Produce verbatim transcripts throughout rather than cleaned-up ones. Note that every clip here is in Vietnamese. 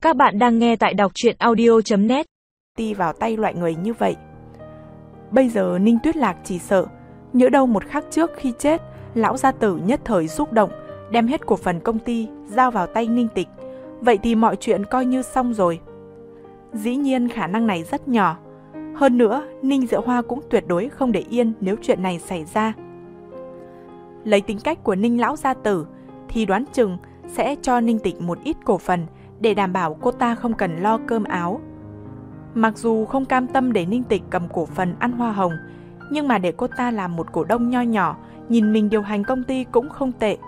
Các bạn đang nghe tại đọc truyện audio chấm net. Ti vào tay loại người như vậy. Bây giờ Ninh Tuyết Lạc chỉ sợ, nhỡ đâu một khắc trước khi chết, lão gia tử nhất thời xúc động, đem hết cổ phần công ty giao vào tay Ninh Tịch. Vậy thì mọi chuyện coi như xong rồi. Dĩ nhiên khả năng này rất nhỏ. Hơn nữa, Ninh Diệu Hoa cũng tuyệt đối không để yên nếu chuyện này xảy ra. Lấy tính cách của Ninh lão gia tử thì đoán chừng sẽ cho Ninh Tịch một ít cổ phần để đảm bảo cô ta không cần lo cơm áo. Mặc dù không cam tâm để Ninh Tịch cầm cổ phần ăn hoa hồng, nhưng mà để cô ta làm một cổ đông nho nhỏ, nhìn mình điều hành công ty cũng không tệ.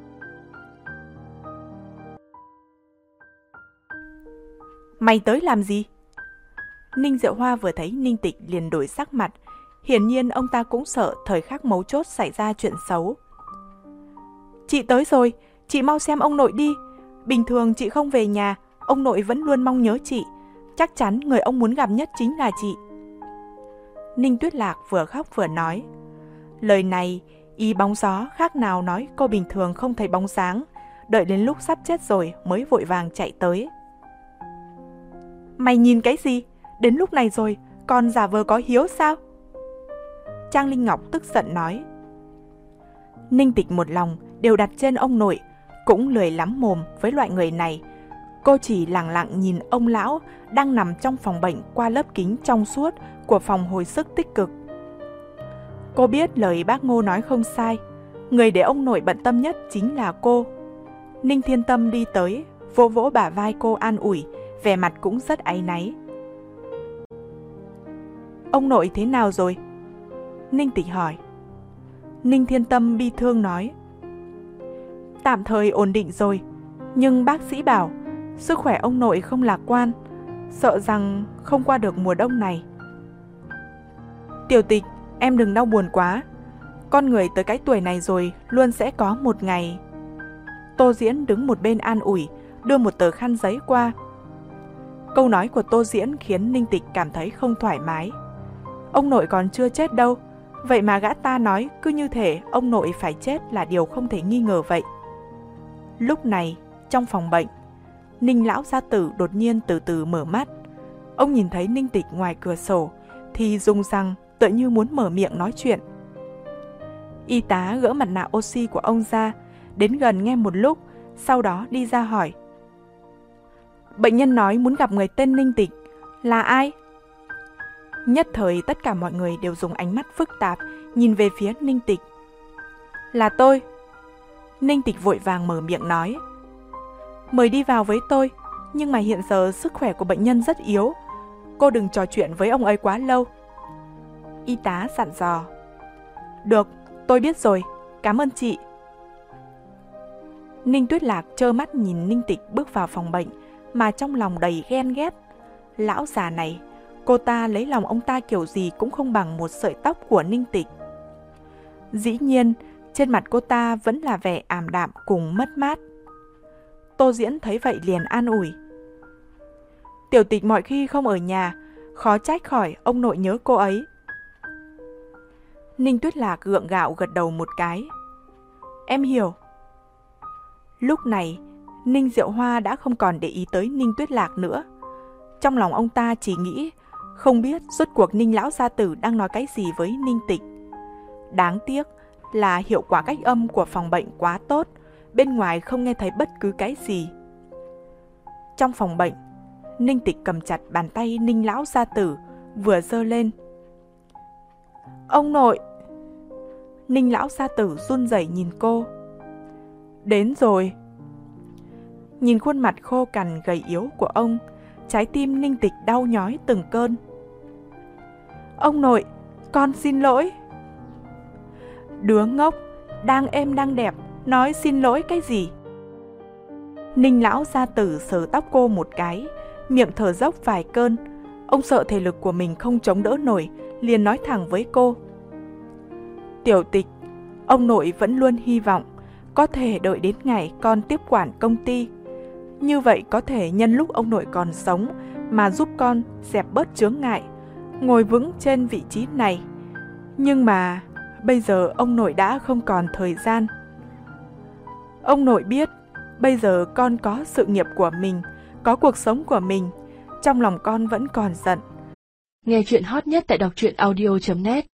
Mày tới làm gì? Ninh Diệu Hoa vừa thấy Ninh Tịch liền đổi sắc mặt. Hiển nhiên ông ta cũng sợ thời khắc mấu chốt xảy ra chuyện xấu. Chị tới rồi, chị mau xem ông nội đi. Bình thường chị không về nhà, ông nội vẫn luôn mong nhớ chị. Chắc chắn người ông muốn gặp nhất chính là chị. Ninh Tuyết Lạc vừa khóc vừa nói. Lời này, ý bóng gió khác nào nói cô bình thường không thấy bóng dáng, đợi đến lúc sắp chết rồi mới vội vàng chạy tới. Mày nhìn cái gì? Đến lúc này rồi, còn giả vờ có hiếu sao? Trang Linh Ngọc tức giận nói. Ninh Tịch một lòng đều đặt trên ông nội, cũng lười lắm mồm với loại người này. Cô chỉ lặng lặng nhìn ông lão đang nằm trong phòng bệnh qua lớp kính trong suốt của phòng hồi sức tích cực. Cô biết lời bác Ngô nói không sai, người để ông nội bận tâm nhất chính là cô. Ninh Thiên Tâm đi tới, vỗ vỗ bả vai cô an ủi, vẻ mặt cũng rất áy náy. Ông nội thế nào rồi? Ninh Tịch hỏi. Ninh Thiên Tâm bi thương nói. Tạm thời ổn định rồi, nhưng bác sĩ bảo sức khỏe ông nội không lạc quan, sợ rằng không qua được mùa đông này. Tiểu Tịch, em đừng đau buồn quá. Con người tới cái tuổi này rồi luôn sẽ có một ngày. Tô Diễn đứng một bên an ủi, đưa một tờ khăn giấy qua. Câu nói của Tô Diễn khiến Ninh Tịch cảm thấy không thoải mái. Ông nội còn chưa chết đâu, vậy mà gã ta nói cứ như thể ông nội phải chết là điều không thể nghi ngờ vậy. Lúc này, trong phòng bệnh, Ninh lão gia tử đột nhiên từ từ mở mắt. Ông nhìn thấy Ninh Tịch ngoài cửa sổ thì rung răng, tựa như muốn mở miệng nói chuyện. Y tá gỡ mặt nạ oxy của ông ra, đến gần nghe một lúc, sau đó đi ra hỏi. Bệnh nhân nói muốn gặp người tên Ninh Tịch, là ai? Nhất thời tất cả mọi người đều dùng ánh mắt phức tạp nhìn về phía Ninh Tịch. Là tôi. Ninh Tịch vội vàng mở miệng nói. Mời đi vào với tôi, nhưng mà hiện giờ sức khỏe của bệnh nhân rất yếu. Cô đừng trò chuyện với ông ấy quá lâu. Y tá dặn dò. Được, tôi biết rồi, cảm ơn chị. Ninh Tuyết Lạc trơ mắt nhìn Ninh Tịch bước vào phòng bệnh mà trong lòng đầy ghen ghét. Lão già này, cô ta lấy lòng ông ta kiểu gì cũng không bằng một sợi tóc của Ninh Tịch. Dĩ nhiên, trên mặt cô ta vẫn là vẻ ảm đạm cùng mất mát. Tô Diễn thấy vậy liền an ủi. Tiểu Tịch mọi khi không ở nhà, khó trách khỏi ông nội nhớ cô ấy. Ninh Tuyết Lạc gượng gạo gật đầu một cái. Em hiểu. Lúc này, Ninh Diệu Hoa đã không còn để ý tới Ninh Tuyết Lạc nữa. Trong lòng ông ta chỉ nghĩ, không biết rốt cuộc Ninh lão gia tử đang nói cái gì với Ninh Tịch. Đáng tiếc là hiệu quả cách âm của phòng bệnh quá tốt, bên ngoài không nghe thấy bất cứ cái gì. Trong phòng bệnh, Ninh Tịch cầm chặt bàn tay Ninh lão gia tử, vừa giơ lên. Ông nội! Ninh lão gia tử run rẩy nhìn cô. Đến rồi. Nhìn khuôn mặt khô cằn gầy yếu của ông, trái tim Ninh Tịch đau nhói từng cơn. Ông nội, con xin lỗi. Đứa ngốc, đang êm đang đẹp, nói xin lỗi cái gì? Ninh lão gia tử sờ tóc cô một cái, miệng thở dốc vài cơn. Ông sợ thể lực của mình không chống đỡ nổi, liền nói thẳng với cô. Tiểu Tịch, ông nội vẫn luôn hy vọng có thể đợi đến ngày con tiếp quản công ty. Như vậy có thể nhân lúc ông nội còn sống mà giúp con dẹp bớt chướng ngại, ngồi vững trên vị trí này. Nhưng mà bây giờ ông nội đã không còn thời gian. Ông nội biết bây giờ con có sự nghiệp của mình, có cuộc sống của mình, trong lòng con vẫn còn giận. Nghe chuyện hot nhất tại đọc truyện audio chấm net.